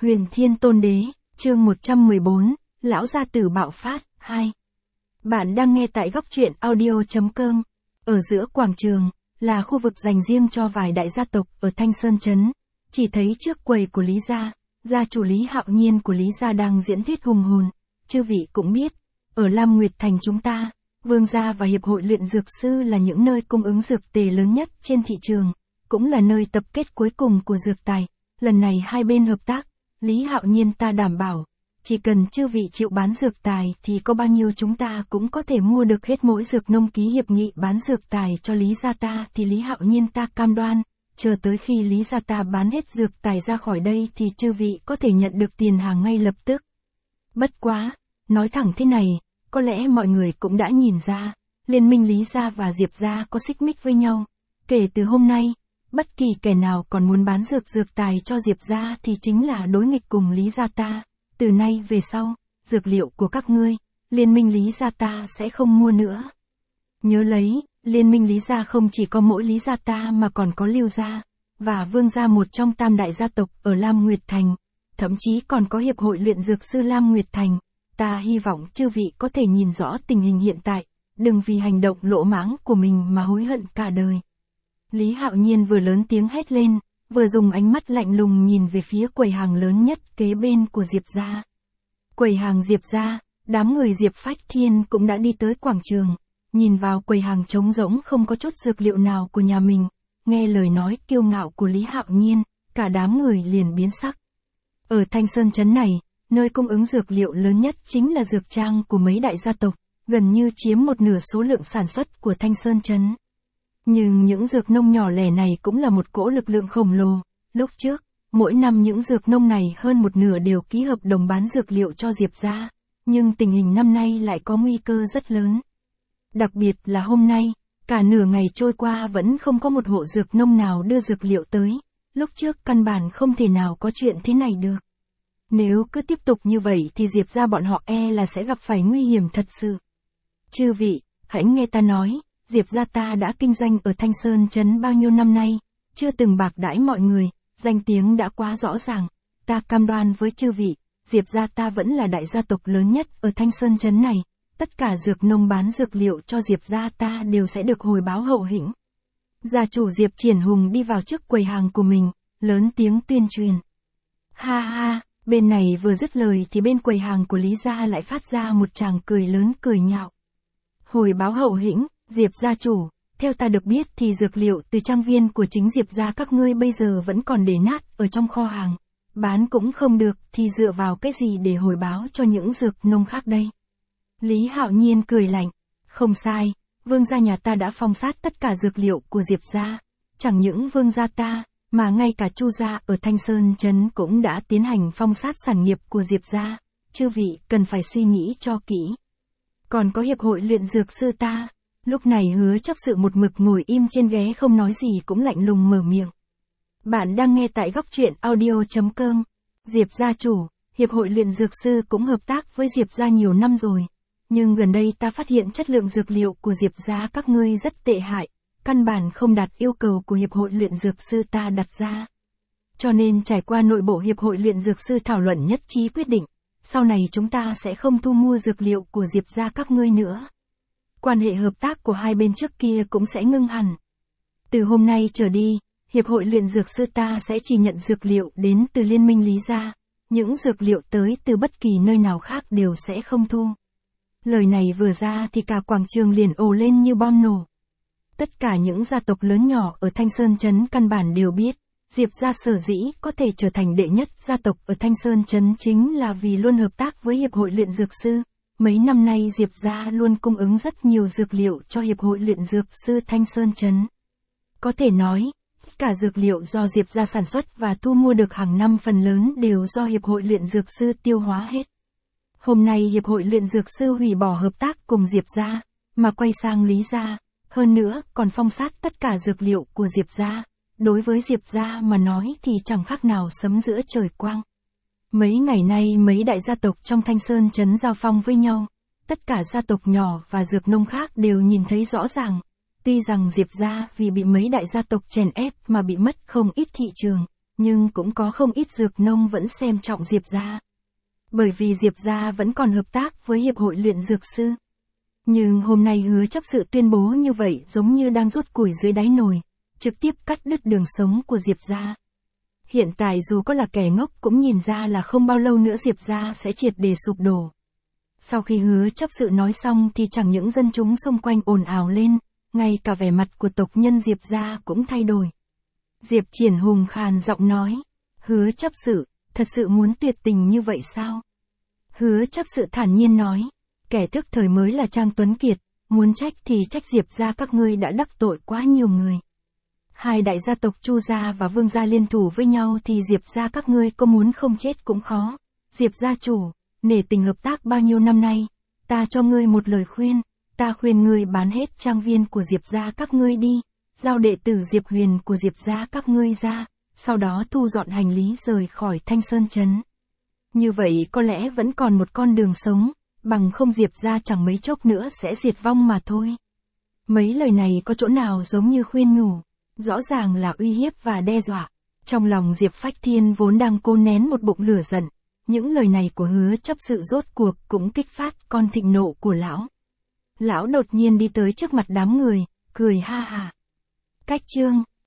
Huyền Thiên Tôn Đế, chương 114, Lão Gia Tử Bạo Phát, 2. Bạn đang nghe tại góc truyện audio.com. Ở giữa quảng trường, là khu vực dành riêng cho vài đại gia tộc ở Thanh Sơn Trấn. Chỉ thấy trước quầy của Lý Gia, gia chủ Lý Hạo Nhiên của Lý Gia đang diễn thuyết hùng hồn. Chư vị cũng biết, ở Lam Nguyệt Thành chúng ta, Vương gia và Hiệp hội luyện dược sư là những nơi cung ứng dược tề lớn nhất trên thị trường, cũng là nơi tập kết cuối cùng của dược tài. Lần này hai bên hợp tác, Lý Hạo Nhiên ta đảm bảo, chỉ cần chư vị chịu bán dược tài thì có bao nhiêu chúng ta cũng có thể mua được hết. Mỗi dược nông ký hiệp nghị bán dược tài cho Lý gia ta thì Lý Hạo Nhiên ta cam đoan, chờ tới khi Lý gia ta bán hết dược tài ra khỏi đây thì chư vị có thể nhận được tiền hàng ngay lập tức. Bất quá, nói thẳng thế này, có lẽ mọi người cũng đã nhìn ra, liên minh Lý gia và Diệp gia có xích mích với nhau. Kể từ hôm nay, bất kỳ kẻ nào còn muốn bán dược tài cho Diệp gia thì chính là đối nghịch cùng Lý gia ta. Từ nay về sau, dược liệu của các ngươi, liên minh Lý gia ta sẽ không mua nữa. Nhớ lấy, liên minh Lý gia không chỉ có mỗi Lý gia ta mà còn có Lưu gia và Vương gia, một trong tam đại gia tộc ở Lam Nguyệt Thành, thậm chí còn có Hiệp hội luyện dược sư Lam Nguyệt Thành. Ta hy vọng chư vị có thể nhìn rõ tình hình hiện tại, đừng vì hành động lỗ mãng của mình mà hối hận cả đời. Lý Hạo Nhiên vừa lớn tiếng hét lên, vừa dùng ánh mắt lạnh lùng nhìn về phía quầy hàng lớn nhất kế bên của Diệp gia. Quầy hàng Diệp gia, đám người Diệp Phách Thiên cũng đã đi tới quảng trường, nhìn vào quầy hàng trống rỗng không có chút dược liệu nào của nhà mình, nghe lời nói kiêu ngạo của Lý Hạo Nhiên, cả đám người liền biến sắc. Ở Thanh Sơn Trấn này, nơi cung ứng dược liệu lớn nhất chính là dược trang của mấy đại gia tộc, gần như chiếm một nửa số lượng sản xuất của Thanh Sơn Trấn. Nhưng những dược nông nhỏ lẻ này cũng là một cỗ lực lượng khổng lồ. Lúc trước, mỗi năm những dược nông này hơn một nửa đều ký hợp đồng bán dược liệu cho Diệp gia, nhưng tình hình năm nay lại có nguy cơ rất lớn. Đặc biệt là hôm nay, cả nửa ngày trôi qua vẫn không có một hộ dược nông nào đưa dược liệu tới. Lúc trước căn bản không thể nào có chuyện thế này được. Nếu cứ tiếp tục như vậy thì Diệp gia bọn họ là sẽ gặp phải nguy hiểm thật sự. Chư vị, hãy nghe ta nói. Diệp gia ta đã kinh doanh ở Thanh Sơn Trấn bao nhiêu năm nay, chưa từng bạc đãi mọi người, danh tiếng đã quá rõ ràng. Ta cam đoan với chư vị, Diệp gia ta vẫn là đại gia tộc lớn nhất ở Thanh Sơn Trấn này. Tất cả dược nông bán dược liệu cho Diệp gia ta đều sẽ được hồi báo hậu hĩnh. Gia chủ Diệp Triển Hùng đi vào trước quầy hàng của mình, lớn tiếng tuyên truyền. Ha ha, bên này vừa dứt lời thì bên quầy hàng của Lý gia lại phát ra một tràng cười lớn cười nhạo. Hồi báo hậu hĩnh. Diệp gia chủ, theo ta được biết thì dược liệu từ trang viên của chính Diệp gia các ngươi bây giờ vẫn còn để nát ở trong kho hàng, bán cũng không được thì dựa vào cái gì để hồi báo cho những dược nông khác đây? Lý Hạo Nhiên cười lạnh, không sai, Vương gia nhà ta đã phong sát tất cả dược liệu của Diệp gia, chẳng những Vương gia ta, mà ngay cả Chu gia ở Thanh Sơn Trấn cũng đã tiến hành phong sát sản nghiệp của Diệp gia, chư vị cần phải suy nghĩ cho kỹ. Còn có Hiệp hội luyện dược sư ta. Lúc này Hứa Chấp Sự một mực ngồi im trên ghế không nói gì cũng lạnh lùng mở miệng. Bạn đang nghe tại góc truyện audio.com. Diệp gia chủ, Hiệp hội luyện dược sư cũng hợp tác với Diệp gia nhiều năm rồi. Nhưng gần đây ta phát hiện chất lượng dược liệu của Diệp gia các ngươi rất tệ hại, căn bản không đạt yêu cầu của Hiệp hội luyện dược sư ta đặt ra. Cho nên trải qua nội bộ Hiệp hội luyện dược sư thảo luận nhất trí quyết định, sau này chúng ta sẽ không thu mua dược liệu của Diệp gia các ngươi nữa. Quan hệ hợp tác của hai bên trước kia cũng sẽ ngưng hẳn. Từ hôm nay trở đi, Hiệp hội luyện dược sư ta sẽ chỉ nhận dược liệu đến từ liên minh Lý gia, những dược liệu tới từ bất kỳ nơi nào khác đều sẽ không thu. Lời này vừa ra thì cả quảng trường liền ồ lên như bom nổ. Tất cả những gia tộc lớn nhỏ ở Thanh Sơn Trấn căn bản đều biết, Diệp gia sở dĩ có thể trở thành đệ nhất gia tộc ở Thanh Sơn Trấn chính là vì luôn hợp tác với Hiệp hội luyện dược sư. Mấy năm nay Diệp gia luôn cung ứng rất nhiều dược liệu cho Hiệp hội luyện dược sư Thanh Sơn Trấn. Có thể nói, cả dược liệu do Diệp gia sản xuất và thu mua được hàng năm phần lớn đều do Hiệp hội luyện dược sư tiêu hóa hết. Hôm nay Hiệp hội luyện dược sư hủy bỏ hợp tác cùng Diệp gia, mà quay sang Lý gia, hơn nữa còn phong sát tất cả dược liệu của Diệp gia. Đối với Diệp gia mà nói thì chẳng khác nào sấm giữa trời quang. Mấy ngày nay mấy đại gia tộc trong Thanh Sơn Trấn giao phong với nhau, tất cả gia tộc nhỏ và dược nông khác đều nhìn thấy rõ ràng. Tuy rằng Diệp gia vì bị mấy đại gia tộc chèn ép mà bị mất không ít thị trường, nhưng cũng có không ít dược nông vẫn xem trọng Diệp gia. Bởi vì Diệp gia vẫn còn hợp tác với Hiệp hội luyện dược sư. Nhưng hôm nay Hứa chấp sự tuyên bố như vậy giống như đang rút củi dưới đáy nồi, trực tiếp cắt đứt đường sống của Diệp gia. Hiện tại dù có là kẻ ngốc cũng nhìn ra là không bao lâu nữa Diệp gia sẽ triệt để sụp đổ. Sau khi Hứa chấp sự nói xong thì chẳng những dân chúng xung quanh ồn ào lên, ngay cả vẻ mặt của tộc nhân Diệp gia cũng thay đổi. Diệp Triển hùng khàn giọng nói, Hứa chấp sự, thật sự muốn tuyệt tình như vậy sao? Hứa chấp sự thản nhiên nói, kẻ thức thời mới là Trang Tuấn Kiệt, muốn trách thì trách Diệp gia các ngươi đã đắc tội quá nhiều người. Hai đại gia tộc Chu gia và Vương gia liên thủ với nhau thì Diệp gia các ngươi có muốn không chết cũng khó. Diệp gia chủ, nể tình hợp tác bao nhiêu năm nay, ta cho ngươi một lời khuyên, ta khuyên ngươi bán hết trang viên của Diệp gia các ngươi đi, giao đệ tử Diệp Huyền của Diệp gia các ngươi ra, sau đó thu dọn hành lý rời khỏi Thanh Sơn Trấn. Như vậy có lẽ vẫn còn một con đường sống, bằng không Diệp gia chẳng mấy chốc nữa sẽ diệt vong mà thôi. Mấy lời này có chỗ nào giống như khuyên nhủ, rõ ràng là uy hiếp và đe dọa. Trong lòng Diệp Phách Thiên vốn đang cố nén một bụng lửa giận, những lời này của Hứa chấp sự rốt cuộc cũng kích phát con thịnh nộ của lão. Lão đột nhiên đi tới trước mặt đám người, cười ha ha. Cách chương